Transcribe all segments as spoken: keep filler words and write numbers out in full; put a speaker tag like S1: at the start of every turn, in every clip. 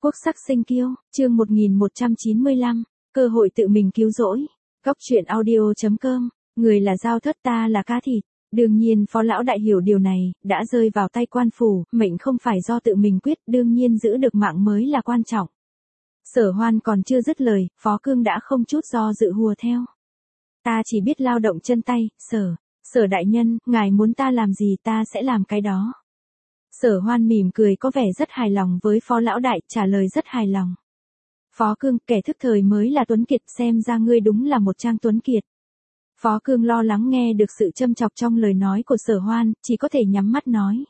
S1: Quốc sắc sinh kiêu, chương một nghìn một trăm chín mươi lăm, cơ hội tự mình cứu rỗi. Góc truyện audio chấm com, người là dao thớt ta là cá thịt. Đương nhiên phó lão đại hiểu điều này, đã rơi vào tay quan phủ, mệnh không phải do tự mình quyết, đương nhiên giữ được mạng mới là quan trọng. Sở Hoan còn chưa dứt lời, Phó Cương đã không chút do dự hùa theo. Ta chỉ biết lao động chân tay, sở, sở đại nhân, ngài muốn ta làm gì ta sẽ làm cái đó. Sở Hoan mỉm cười có vẻ rất hài lòng với phó lão đại, trả lời rất hài lòng. Phó Cương, kẻ thức thời mới là tuấn kiệt, xem ra ngươi đúng là một trang tuấn kiệt. Phó Cương lo lắng nghe được sự châm chọc trong lời nói của Sở Hoan, chỉ có thể nhắm mắt nói.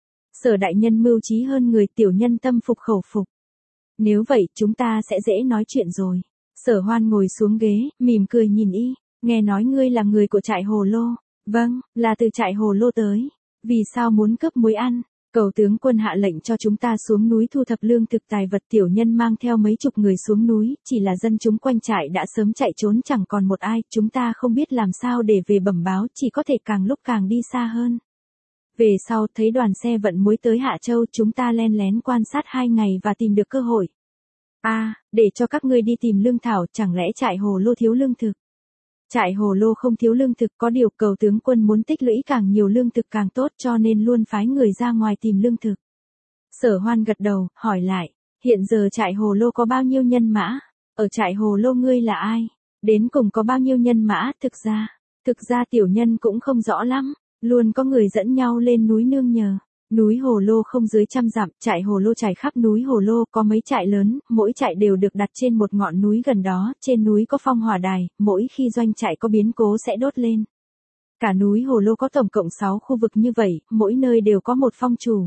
S1: Sở đại nhân mưu trí hơn người, tiểu nhân tâm phục khẩu phục. Nếu vậy, chúng ta sẽ dễ nói chuyện rồi. Sở Hoan ngồi xuống ghế, mỉm cười nhìn y, nghe nói ngươi là người của trại Hồ Lô. Vâng, là từ trại Hồ Lô tới. Vì sao muốn cướp muối ăn? Cầu tướng quân hạ lệnh cho chúng ta xuống núi thu thập lương thực tài vật, tiểu nhân mang theo mấy chục người xuống núi, chỉ là dân chúng quanh trại đã sớm chạy trốn chẳng còn một ai, chúng ta không biết làm sao để về bẩm báo, chỉ có thể càng lúc càng đi xa hơn. Về sau thấy đoàn xe vận muối tới Hạ Châu, chúng ta len lén quan sát hai ngày và tìm được cơ hội. A, à, để cho các ngươi đi tìm lương thảo, chẳng lẽ trại Hồ Lô thiếu lương thực? Trại Hồ Lô không thiếu lương thực, có điều cầu tướng quân muốn tích lũy càng nhiều lương thực càng tốt, cho nên luôn phái người ra ngoài tìm lương thực. Sở Hoan gật đầu, hỏi lại, hiện giờ trại Hồ Lô có bao nhiêu nhân mã? Ở trại Hồ Lô ngươi là ai? Đến cùng có bao nhiêu nhân mã? Thực ra, thực ra tiểu nhân cũng không rõ lắm, luôn có người dẫn nhau lên núi nương nhờ. Núi Hồ Lô không dưới trăm dặm, trại Hồ Lô trải khắp núi Hồ Lô, có mấy trại lớn, mỗi trại đều được đặt trên một ngọn núi gần đó, trên núi có phong hỏa đài, mỗi khi doanh trại có biến cố sẽ đốt lên. Cả núi Hồ Lô có tổng cộng sáu khu vực như vậy, mỗi nơi đều có một phong chủ.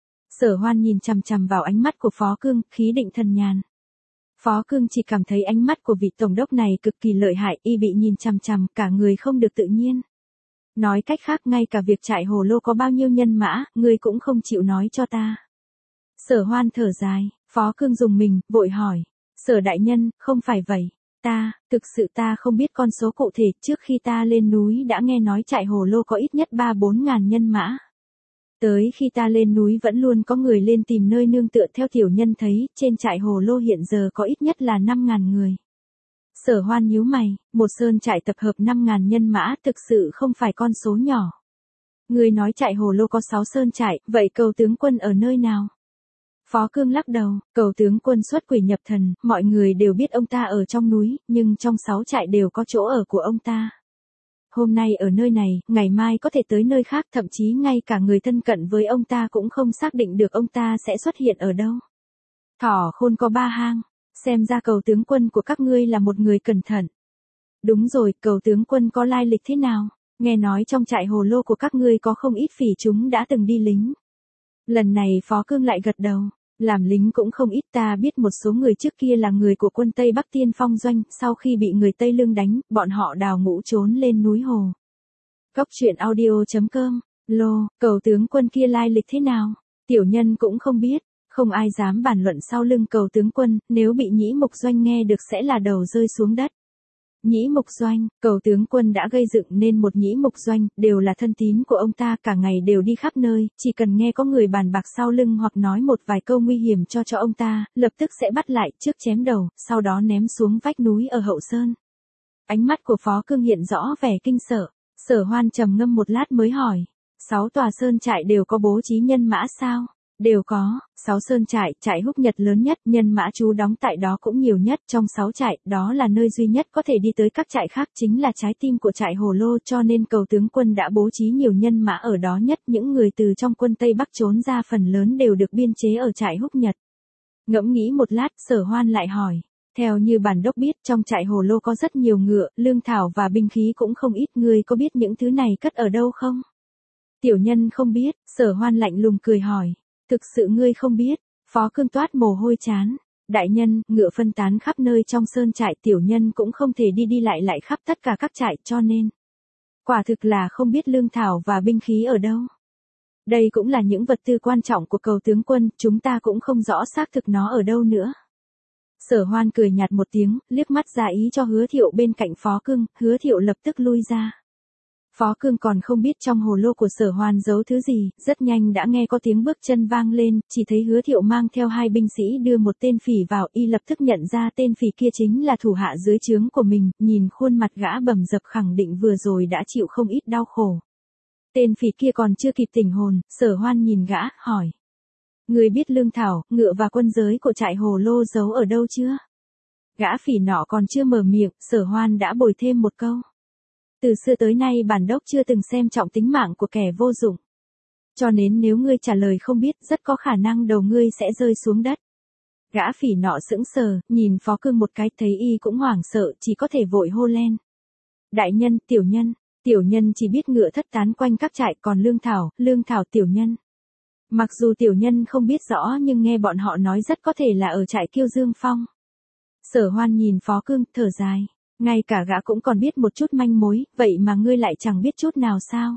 S1: Sở Hoan nhìn chằm chằm vào ánh mắt của Phó Cương, khí định thần nhàn. Phó Cương chỉ cảm thấy ánh mắt của vị tổng đốc này cực kỳ lợi hại, y bị nhìn chằm chằm, cả người không được tự nhiên. Nói cách khác, ngay cả việc trại Hồ Lô có bao nhiêu nhân mã, ngươi cũng không chịu nói cho ta. Sở Hoan thở dài, Phó Cương dùng mình, vội hỏi. Sở đại nhân, không phải vậy. Ta, thực sự ta không biết con số cụ thể, trước khi ta lên núi đã nghe nói trại Hồ Lô có ít nhất ba bốn ngàn nhân mã. Tới khi ta lên núi vẫn luôn có người lên tìm nơi nương tựa, theo tiểu nhân thấy, trên trại Hồ Lô hiện giờ có ít nhất là năm ngàn người. Sở Hoan nhíu mày, một sơn trại tập hợp năm ngàn nhân mã thực sự không phải con số nhỏ. Người nói trại Hồ Lô có sáu sơn trại, vậy cầu tướng quân ở nơi nào? Phó Cương lắc đầu, cầu tướng quân xuất quỷ nhập thần, mọi người đều biết ông ta ở trong núi, nhưng trong sáu trại đều có chỗ ở của ông ta. Hôm nay ở nơi này, ngày mai có thể tới nơi khác, thậm chí ngay cả người thân cận với ông ta cũng không xác định được ông ta sẽ xuất hiện ở đâu. Thỏ khôn có ba hang. Xem ra cầu tướng quân của các ngươi là một người cẩn thận. Đúng rồi, cầu tướng quân có lai lịch thế nào? Nghe nói trong trại Hồ Lô của các ngươi có không ít phỉ chúng đã từng đi lính. Lần này Phó Cương lại gật đầu. Làm lính cũng không ít, ta biết một số người trước kia là người của quân Tây Bắc Tiên Phong doanh, sau khi bị người Tây Lương đánh, bọn họ đào ngũ trốn lên núi Hồ. Góc truyện audio chấm com, lô, cầu tướng quân kia lai lịch thế nào? Tiểu nhân cũng không biết. Không ai dám bàn luận sau lưng cầu tướng quân, nếu bị Nhĩ Mục Doanh nghe được sẽ là đầu rơi xuống đất. Nhĩ Mục Doanh, cầu tướng quân đã gây dựng nên một Nhĩ Mục Doanh, đều là thân tín của ông ta, cả ngày đều đi khắp nơi, chỉ cần nghe có người bàn bạc sau lưng hoặc nói một vài câu nguy hiểm cho cho ông ta, lập tức sẽ bắt lại, trước chém đầu, sau đó ném xuống vách núi ở Hậu Sơn. Ánh mắt của Phó Cương hiện rõ vẻ kinh sợ, Sở Hoan trầm ngâm một lát mới hỏi, sáu tòa sơn trại đều có bố trí nhân mã sao? Đều có, sáu sơn trại, trại Húc Nhật lớn nhất, nhân mã trú đóng tại đó cũng nhiều nhất, trong sáu trại, đó là nơi duy nhất có thể đi tới các trại khác, chính là trái tim của trại Hồ Lô, cho nên cầu tướng quân đã bố trí nhiều nhân mã ở đó nhất, những người từ trong quân Tây Bắc trốn ra phần lớn đều được biên chế ở trại Húc Nhật. Ngẫm nghĩ một lát, Sở Hoan lại hỏi, theo như bản đốc biết, trong trại Hồ Lô có rất nhiều ngựa, lương thảo và binh khí cũng không ít, ngươi có biết những thứ này cất ở đâu không? Tiểu nhân không biết, Sở Hoan lạnh lùng cười hỏi. Thực sự ngươi không biết, Phó Cương toát mồ hôi chán. Đại nhân, ngựa phân tán khắp nơi trong sơn trại, tiểu nhân cũng không thể đi đi lại lại khắp tất cả các trại, cho nên quả thực là không biết lương thảo và binh khí ở đâu. Đây cũng là những vật tư quan trọng của cầu tướng quân, chúng ta cũng không rõ xác thực nó ở đâu nữa. Sở Hoan cười nhạt một tiếng, liếc mắt ra ý cho Hứa Thiệu bên cạnh Phó Cương, Hứa Thiệu lập tức lui ra. Phó Cương còn không biết trong hồ lô của Sở Hoan giấu thứ gì, rất nhanh đã nghe có tiếng bước chân vang lên, chỉ thấy Hứa Thiệu mang theo hai binh sĩ đưa một tên phỉ vào, y lập tức nhận ra tên phỉ kia chính là thủ hạ dưới trướng của mình, nhìn khuôn mặt gã bầm dập khẳng định vừa rồi đã chịu không ít đau khổ. Tên phỉ kia còn chưa kịp tỉnh hồn, Sở Hoan nhìn gã, hỏi. Người biết lương thảo, ngựa và quân giới của trại hồ lô giấu ở đâu chưa? Gã phỉ nọ còn chưa mở miệng, Sở Hoan đã bồi thêm một câu. Từ xưa tới nay bản đốc chưa từng xem trọng tính mạng của kẻ vô dụng. Cho nên nếu ngươi trả lời không biết, rất có khả năng đầu ngươi sẽ rơi xuống đất. Gã phỉ nọ sững sờ, nhìn Phó Cương một cái, thấy y cũng hoảng sợ, chỉ có thể vội hô lên. Đại nhân, tiểu nhân, tiểu nhân chỉ biết ngựa thất tán quanh các trại, còn lương thảo, lương thảo tiểu nhân. Mặc dù tiểu nhân không biết rõ nhưng nghe bọn họ nói rất có thể là ở trại Kiêu Dương Phong. Sở Hoan nhìn Phó Cương, thở dài. Ngay cả gã cũng còn biết một chút manh mối, vậy mà ngươi lại chẳng biết chút nào sao?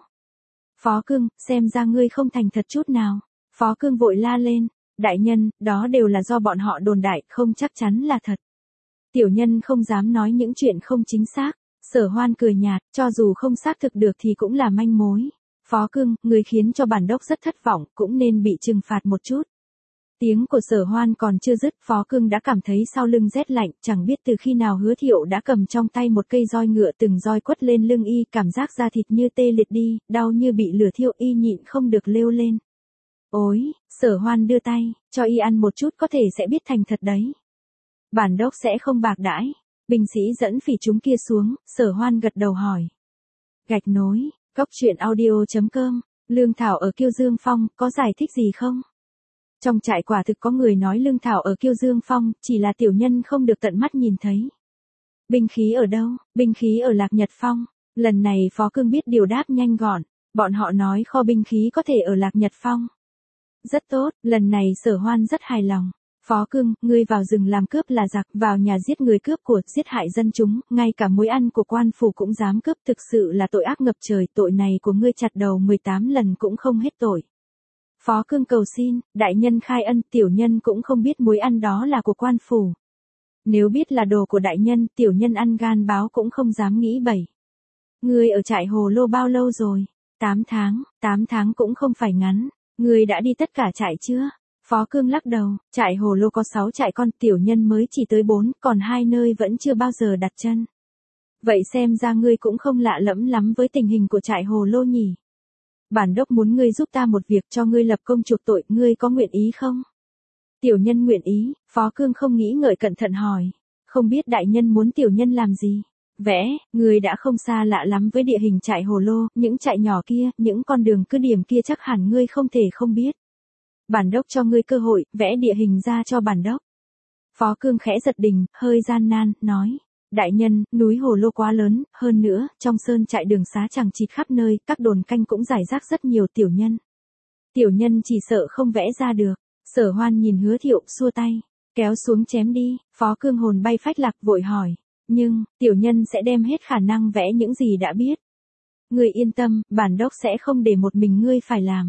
S1: Phó Cương, xem ra ngươi không thành thật chút nào. Phó Cương vội la lên. Đại nhân, đó đều là do bọn họ đồn đại, không chắc chắn là thật. Tiểu nhân không dám nói những chuyện không chính xác. Sở Hoan cười nhạt, cho dù không xác thực được thì cũng là manh mối. Phó Cương, người khiến cho bản đốc rất thất vọng, cũng nên bị trừng phạt một chút. Tiếng của Sở Hoan còn chưa dứt, Phó Cương đã cảm thấy sau lưng rét lạnh, chẳng biết từ khi nào Hứa Thiệu đã cầm trong tay một cây roi ngựa, từng roi quất lên lưng y, cảm giác da thịt như tê liệt đi, đau như bị lửa thiêu, y nhịn không được lêu lên. Ôi, Sở Hoan đưa tay, cho y ăn một chút có thể sẽ biết thành thật đấy. Bản đốc sẽ không bạc đãi. Binh sĩ dẫn phỉ chúng kia xuống, Sở Hoan gật đầu hỏi. Gạch nối, góc truyện audio chấm com, lương thảo ở Kiêu Dương Phong, có giải thích gì không? Trong trại quả thực có người nói lương thảo ở Kiêu Dương Phong, chỉ là tiểu nhân không được tận mắt nhìn thấy. Binh khí ở đâu? Binh khí ở Lạc Nhật Phong. Lần này Phó Cương biết điều đáp nhanh gọn, bọn họ nói kho binh khí có thể ở Lạc Nhật Phong. Rất tốt, lần này Sở Hoan rất hài lòng. Phó Cương, ngươi vào rừng làm cướp là giặc, vào nhà giết người cướp của, giết hại dân chúng, ngay cả mối ăn của quan phủ cũng dám cướp, thực sự là tội ác ngập trời, tội này của ngươi chặt đầu mười tám lần cũng không hết tội. Phó Cương cầu xin, đại nhân khai ân, tiểu nhân cũng không biết mối ăn đó là của quan phủ. Nếu biết là đồ của đại nhân, tiểu nhân ăn gan báo cũng không dám nghĩ bậy. Ngươi ở trại hồ lô bao lâu rồi? tám tháng, tám tháng cũng không phải ngắn. Ngươi đã đi tất cả trại chưa? Phó Cương lắc đầu, trại hồ lô có sáu trại con, tiểu nhân mới chỉ tới bốn, còn hai nơi vẫn chưa bao giờ đặt chân. Vậy xem ra ngươi cũng không lạ lẫm lắm với tình hình của trại hồ lô nhỉ? Bản đốc muốn ngươi giúp ta một việc, cho ngươi lập công chuộc tội, ngươi có nguyện ý không? Tiểu nhân nguyện ý. Phó Cương không nghĩ ngợi cẩn thận hỏi. Không biết đại nhân muốn tiểu nhân làm gì? Vẽ, ngươi đã không xa lạ lắm với địa hình trại hồ lô, những trại nhỏ kia, những con đường cứ điểm kia chắc hẳn ngươi không thể không biết. Bản đốc cho ngươi cơ hội, vẽ địa hình ra cho bản đốc. Phó Cương khẽ giật đình, hơi gian nan, nói. Đại nhân, núi hồ lô quá lớn, hơn nữa, trong sơn trại đường xá chẳng chịt khắp nơi, các đồn canh cũng rải rác rất nhiều, tiểu nhân. Tiểu nhân chỉ sợ không vẽ ra được. Sở Hoan nhìn Hứa Thiệu, xua tay. Kéo xuống chém đi. Phó Cương hồn bay phách lạc, vội hỏi. Nhưng, tiểu nhân sẽ đem hết khả năng vẽ những gì đã biết. Ngươi yên tâm, bản đốc sẽ không để một mình ngươi phải làm.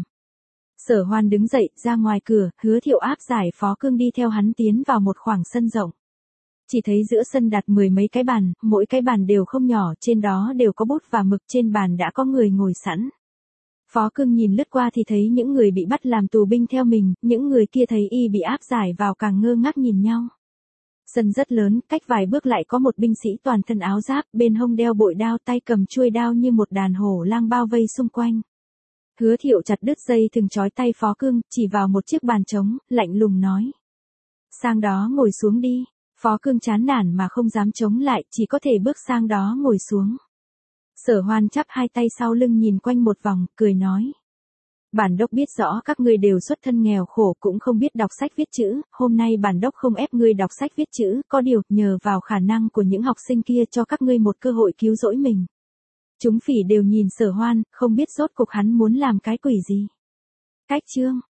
S1: Sở Hoan đứng dậy, ra ngoài cửa, Hứa Thiệu áp giải Phó Cương đi theo hắn tiến vào một khoảng sân rộng. Chỉ thấy giữa sân đặt mười mấy cái bàn, mỗi cái bàn đều không nhỏ, trên đó đều có bút và mực, trên bàn đã có người ngồi sẵn. Phó Cương nhìn lướt qua thì thấy những người bị bắt làm tù binh theo mình, những người kia thấy y bị áp giải vào càng ngơ ngác nhìn nhau. Sân rất lớn, cách vài bước lại có một binh sĩ toàn thân áo giáp, bên hông đeo bội đao, tay cầm chuôi đao như một đàn hổ lang bao vây xung quanh. Hứa Thiệu chặt đứt dây thừng trói tay Phó Cương, chỉ vào một chiếc bàn trống, lạnh lùng nói. Sang đó ngồi xuống đi. Phó Cương chán nản mà không dám chống lại, chỉ có thể bước sang đó ngồi xuống. Sở Hoan chắp hai tay sau lưng nhìn quanh một vòng, cười nói. Bản đốc biết rõ các ngươi đều xuất thân nghèo khổ, cũng không biết đọc sách viết chữ, hôm nay bản đốc không ép ngươi đọc sách viết chữ, có điều, nhờ vào khả năng của những học sinh kia cho các ngươi một cơ hội cứu rỗi mình. Chúng phỉ đều nhìn Sở Hoan, không biết rốt cuộc hắn muốn làm cái quỷ gì. Cách chương.